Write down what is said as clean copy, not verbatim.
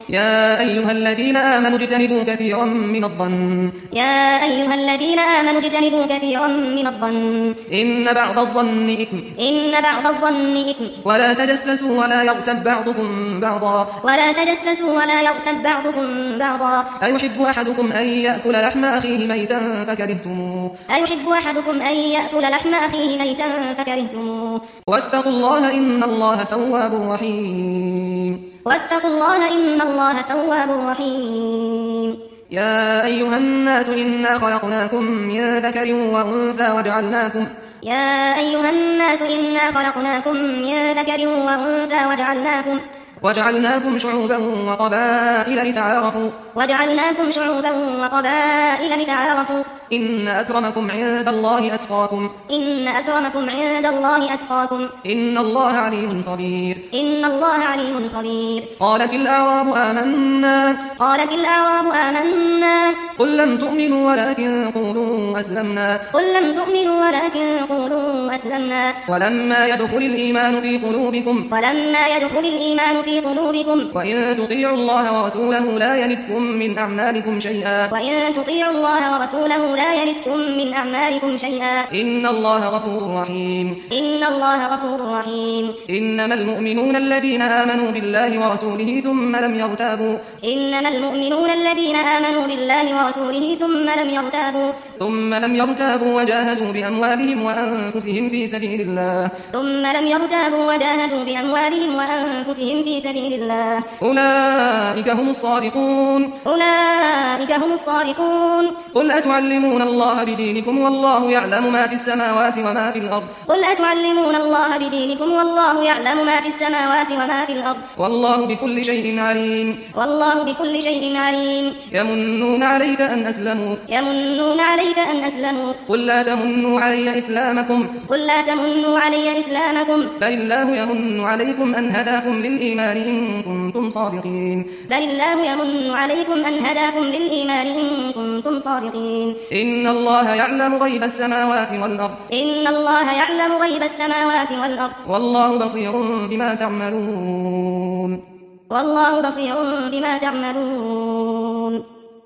يا أيها الذين آمنوا اجتنبوا كثيرا من الظن يا أيها الذين آمنوا اجتنبوا كثيرا من الظن إن بعض الظن إثم ولا تجسسوا ولا يغتب بعضكم بعضا أيحب أحدكم أن يأكل لحم أخيه ميتا فكرهتموه واتقوا الله إن الله تواب رحيم يا أيها الناس إنا خلقناكم من ذكر وأنثى وجعلناكم شعوبا وقبائل لتعارفوا إن أكرمكم عند الله أتقاكم إن الله عليم خبير قالت الأعراب آمنا قل لم تؤمنوا ولكن قولوا أسلمنا ولما يدخل الإيمان في قلوبكم وإن تطيعوا الله ورسوله لا يلتكم من أعمالكم شيئا إن الله غفور رحيم إنما المؤمنون الذين آمنوا بالله ورسوله ثم لم يرتابوا وجاهدوا بأموالهم وأنفسهم في سبيل الله أولئك هم الصادقون قل أتعلمون الله بدينكم والله يعلم ما في السماوات وما في الأرض والله بكل شيء عليم يمنون عليك أن أسلموا قل لا تمنوا علي إسلامكم بل الله يمن عليكم أن هداكم للإيمان إن كنتم صادقين إن الله يعلم غيب السماوات والأرض والله بصير بما تعملون